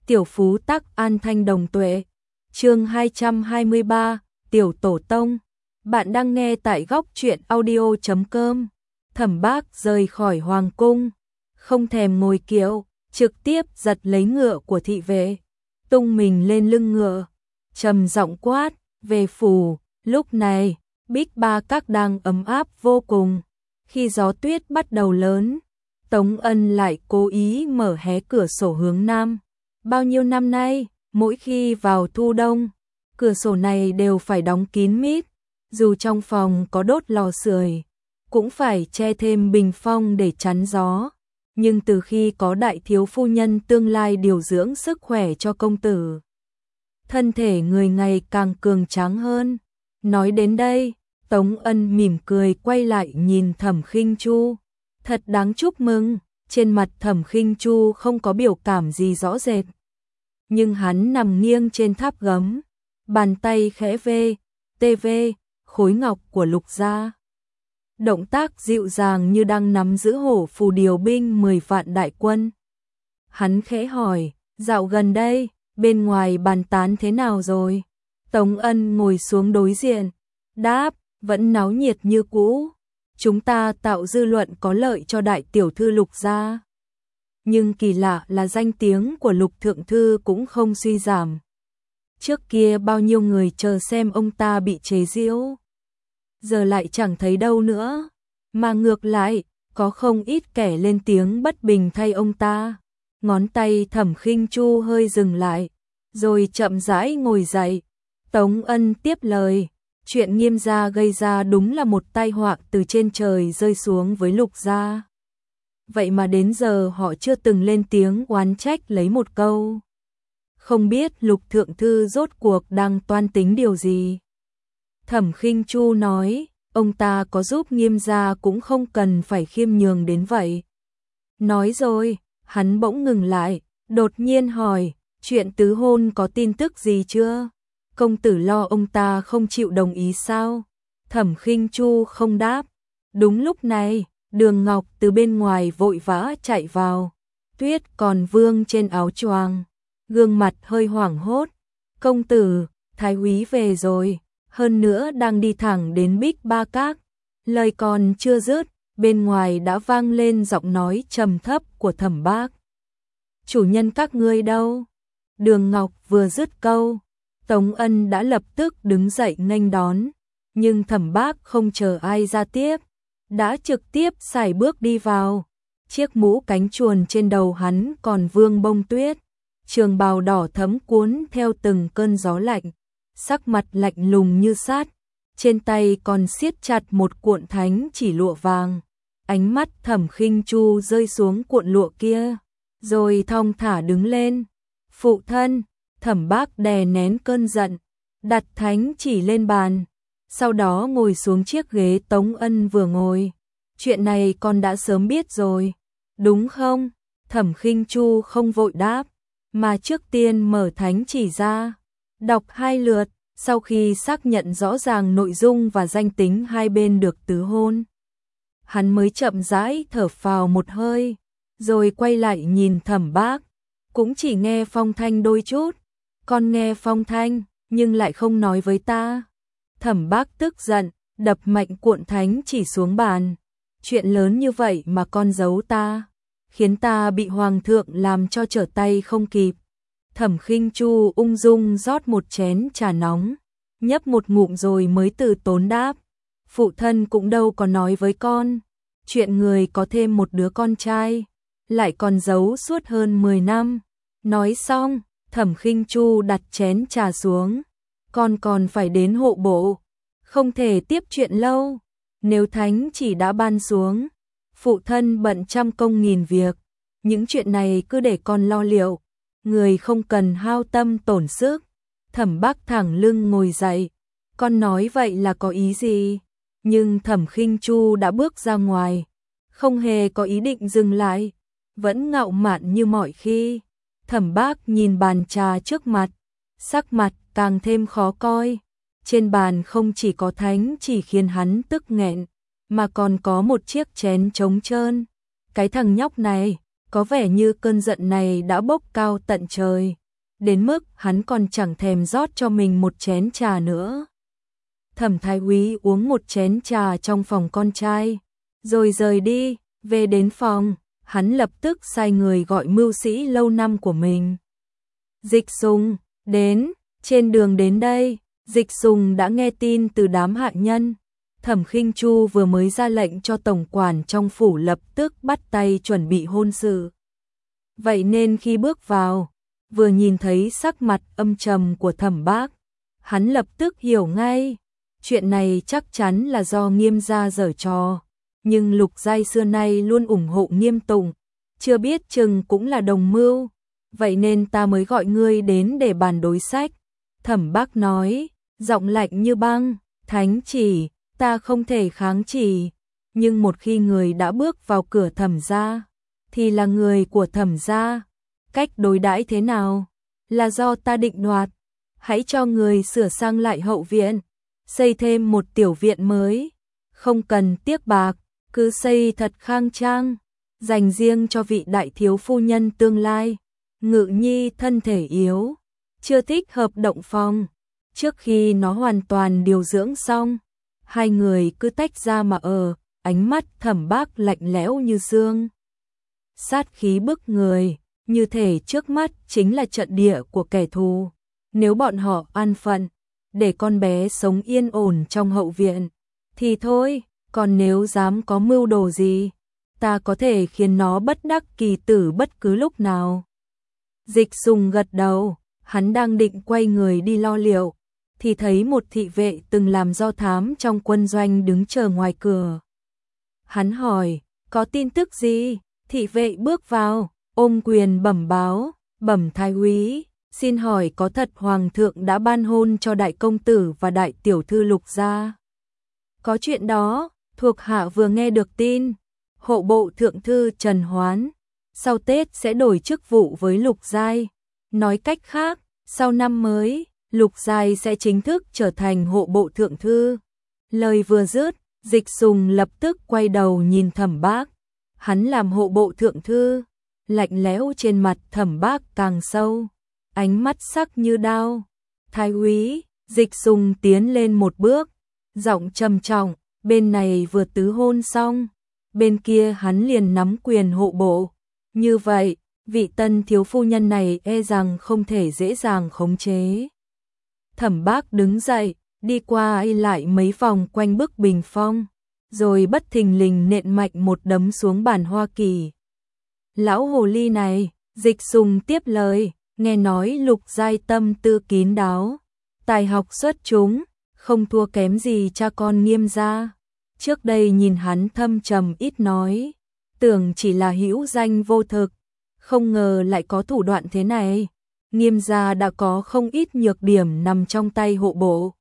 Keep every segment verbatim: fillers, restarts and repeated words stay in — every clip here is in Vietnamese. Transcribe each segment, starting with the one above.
Tiểu phú tắc an thanh đồng tuệ. Chương hai trăm hai mươi ba, Tiểu tổ tông. Bạn đang nghe tại góc truyện audio chấm com. Thẩm Bác rời khỏi hoàng cung, không thèm ngồi kiệu, trực tiếp giật lấy ngựa của thị vệ, tung mình lên lưng ngựa, trầm giọng quát, về phủ. Lúc này, Bích Ba Các đang ấm áp vô cùng. Khi gió tuyết bắt đầu lớn, Tống Ân lại cố ý mở hé cửa sổ hướng nam. Bao nhiêu năm nay, mỗi khi vào thu đông, cửa sổ này đều phải đóng kín mít, dù trong phòng có đốt lò sưởi, cũng phải che thêm bình phong để chắn gió. Nhưng từ khi có đại thiếu phu nhân tương lai điều dưỡng sức khỏe cho công tử, thân thể người ngày càng cường tráng hơn. Nói đến đây, Tống Ân mỉm cười quay lại nhìn Thẩm Khinh Chu. Thật đáng chúc mừng. Trên mặt Thẩm Khinh Chu không có biểu cảm gì rõ rệt, nhưng hắn nằm nghiêng trên tháp gấm, bàn tay khẽ vê, tê vê, khối ngọc của Lục gia. Động tác dịu dàng như đang nắm giữ hổ phù điều binh mười vạn đại quân. Hắn khẽ hỏi, dạo gần đây, bên ngoài bàn tán thế nào rồi? Tống Ân ngồi xuống đối diện, đáp, vẫn náo nhiệt như cũ. Chúng ta tạo dư luận có lợi cho đại tiểu thư Lục gia. Nhưng kỳ lạ là danh tiếng của Lục thượng thư cũng không suy giảm. Trước kia bao nhiêu người chờ xem ông ta bị chế giễu, giờ lại chẳng thấy đâu nữa, mà ngược lại, có không ít kẻ lên tiếng bất bình thay ông ta. Ngón tay Thẩm Khinh Chu hơi dừng lại, rồi chậm rãi ngồi dậy. Tống Ân tiếp lời, chuyện Nghiêm gia gây ra đúng là một tai họa từ trên trời rơi xuống với Lục gia. Vậy mà đến giờ họ chưa từng lên tiếng oán trách lấy một câu. Không biết Lục thượng thư rốt cuộc đang toan tính điều gì? Thẩm Khinh Chu nói, ông ta có giúp Nghiêm gia cũng không cần phải khiêm nhường đến vậy. Nói rồi, hắn bỗng ngừng lại, đột nhiên hỏi, chuyện tứ hôn có tin tức gì chưa? Công tử lo ông ta không chịu đồng ý sao? Thẩm Khinh Chu không đáp. Đúng lúc này, Đường Ngọc từ bên ngoài vội vã chạy vào. Tuyết còn vương trên áo choàng, gương mặt hơi hoảng hốt. Công tử, Thái úy về rồi, hơn nữa đang đi thẳng đến Bích Ba Các. Lời còn chưa dứt, bên ngoài đã vang lên giọng nói trầm thấp của Thẩm Bác. Chủ nhân các ngươi đâu? Đường Ngọc vừa dứt câu, Tống Ân đã lập tức đứng dậy nghênh đón, nhưng Thẩm Bác không chờ ai ra tiếp, đã trực tiếp sải bước đi vào. Chiếc mũ cánh chuồn trên đầu hắn còn vương bông tuyết, trường bào đỏ thẫm cuốn theo từng cơn gió lạnh, sắc mặt lạnh lùng như sắt, trên tay còn siết chặt một cuộn thánh chỉ lụa vàng. Ánh mắt Thẩm Khinh Chu rơi xuống cuộn lụa kia, rồi thong thả đứng lên. Phụ thân. Thẩm Bác đè nén cơn giận, đặt thánh chỉ lên bàn, sau đó ngồi xuống chiếc ghế Tống Ân vừa ngồi. Chuyện này con đã sớm biết rồi, đúng không? Thẩm Khinh Chu không vội đáp, mà trước tiên mở thánh chỉ ra, đọc hai lượt, sau khi xác nhận rõ ràng nội dung và danh tính hai bên được tứ hôn, hắn mới chậm rãi thở phào một hơi, rồi quay lại nhìn Thẩm Bác, cũng chỉ nghe phong thanh đôi chút. Con nghe phong thanh, nhưng lại không nói với ta. Thẩm Bác tức giận, đập mạnh cuộn thánh chỉ xuống bàn. Chuyện lớn như vậy mà con giấu ta, khiến ta bị hoàng thượng làm cho trở tay không kịp. Thẩm Khinh Chu ung dung rót một chén trà nóng, nhấp một ngụm rồi mới từ tốn đáp. Phụ thân cũng đâu có nói với con, chuyện người có thêm một đứa con trai, lại còn giấu suốt hơn mười năm. Nói xong, Thẩm Khinh Chu đặt chén trà xuống, con còn phải đến hộ bộ, không thể tiếp chuyện lâu. Nếu thánh chỉ đã ban xuống, phụ thân bận trăm công nghìn việc, những chuyện này cứ để con lo liệu, người không cần hao tâm tổn sức. Thẩm Bác thẳng lưng ngồi dậy, con nói vậy là có ý gì? Nhưng Thẩm Khinh Chu đã bước ra ngoài, không hề có ý định dừng lại, vẫn ngạo mạn như mọi khi. Thẩm Bác nhìn bàn trà trước mặt, sắc mặt càng thêm khó coi. Trên bàn không chỉ có thánh chỉ khiến hắn tức nghẹn, mà còn có một chiếc chén trống trơn. Cái thằng nhóc này, có vẻ như cơn giận này đã bốc cao tận trời, đến mức hắn còn chẳng thèm rót cho mình một chén trà nữa. Thẩm Thái Úy uống một chén trà trong phòng con trai, rồi rời đi. Về đến phòng, hắn lập tức sai người gọi mưu sĩ lâu năm của mình. Dịch Sùng, đến, trên đường đến đây, Dịch Sùng đã nghe tin từ đám hạ nhân. Thẩm Khinh Chu vừa mới ra lệnh cho tổng quản trong phủ lập tức bắt tay chuẩn bị hôn sự. Vậy nên khi bước vào, vừa nhìn thấy sắc mặt âm trầm của Thẩm Bác, hắn lập tức hiểu ngay, chuyện này chắc chắn là do Nghiêm gia giở trò. Nhưng Lục Giai xưa nay luôn ủng hộ Nghiêm Tùng, chưa biết chừng cũng là đồng mưu, vậy nên ta mới gọi ngươi đến để bàn đối sách. Thẩm Bác nói, giọng lạnh như băng, thánh chỉ, ta không thể kháng chỉ, nhưng một khi người đã bước vào cửa Thẩm gia, thì là người của Thẩm gia, cách đối đãi thế nào, là do ta định đoạt. Hãy cho người sửa sang lại hậu viện, xây thêm một tiểu viện mới, không cần tiếc bạc, cứ xây thật khang trang, dành riêng cho vị đại thiếu phu nhân tương lai. Ngự Nhi thân thể yếu, chưa thích hợp động phòng, trước khi nó hoàn toàn điều dưỡng xong, hai người cứ tách ra mà ở. Ánh mắt Thẩm Bác lạnh lẽo như xương, sát khí bức người, như thể trước mắt chính là trận địa của kẻ thù. Nếu bọn họ an phận, để con bé sống yên ổn trong hậu viện, thì thôi, còn nếu dám có mưu đồ gì, ta có thể khiến nó bất đắc kỳ tử bất cứ lúc nào. Dịch Sùng gật đầu, hắn đang định quay người đi lo liệu, thì thấy một thị vệ từng làm do thám trong quân doanh đứng chờ ngoài cửa. Hắn hỏi, có tin tức gì? Thị vệ bước vào, ôm quyền bẩm báo, bẩm Thái Úy, xin hỏi có thật Hoàng thượng đã ban hôn cho đại công tử và đại tiểu thư Lục gia? Có chuyện đó, thuộc hạ vừa nghe được tin, hộ bộ thượng thư Trần Hoán, sau Tết sẽ đổi chức vụ với Lục Giai. Nói cách khác, sau năm mới, Lục Giai sẽ chính thức trở thành hộ bộ thượng thư. Lời vừa dứt, Dịch Sùng lập tức quay đầu nhìn Thẩm Bác. Hắn làm hộ bộ thượng thư, lạnh lẽo trên mặt Thẩm Bác càng sâu, ánh mắt sắc như đao. Thái Úy, Dịch Sùng tiến lên một bước, giọng trầm trọng, bên này vừa tứ hôn xong, bên kia hắn liền nắm quyền hộ bộ. Như vậy, vị tân thiếu phu nhân này e rằng không thể dễ dàng khống chế. Thẩm Bác đứng dậy, đi qua y lại mấy vòng quanh bức bình phong, rồi bất thình lình nện mạnh một đấm xuống bàn hoa kỳ. Lão hồ ly này, Dịch Sùng tiếp lời, nghe nói Lục Giai tâm tư kín đáo, tài học xuất chúng, không thua kém gì cha con Nghiêm gia. Trước đây nhìn hắn thâm trầm ít nói, tưởng chỉ là hữu danh vô thực, không ngờ lại có thủ đoạn thế này. Nghiêm gia đã có không ít nhược điểm nằm trong tay hộ bộ.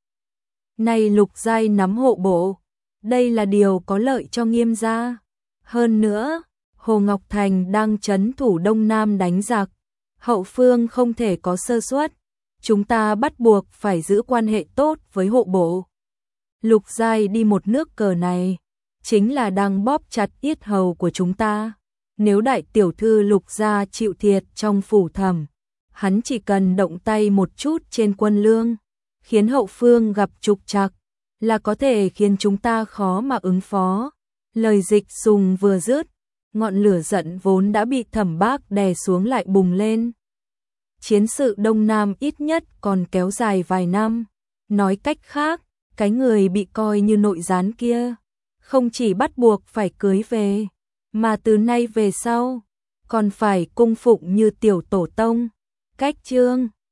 Nay Lục Giai nắm hộ bộ, đây là điều có lợi cho Nghiêm gia. Hơn nữa, Hồ Ngọc Thành đang trấn thủ Đông Nam đánh giặc, hậu phương không thể có sơ suất, chúng ta bắt buộc phải giữ quan hệ tốt với hộ bộ. Lục Giai đi một nước cờ này, chính là đang bóp chặt yết hầu của chúng ta. Nếu đại tiểu thư Lục gia chịu thiệt trong phủ Thẩm, hắn chỉ cần động tay một chút trên quân lương, khiến hậu phương gặp trục trặc, là có thể khiến chúng ta khó mà ứng phó. Lời Dịch Sùng vừa dứt, ngọn lửa giận vốn đã bị Thẩm Bác đè xuống lại bùng lên. Chiến sự Đông Nam ít nhất còn kéo dài vài năm. Nói cách khác, cái người bị coi như nội gián kia, không chỉ bắt buộc phải cưới về, mà từ nay về sau, còn phải cung phụng như tiểu tổ tông. Cách chương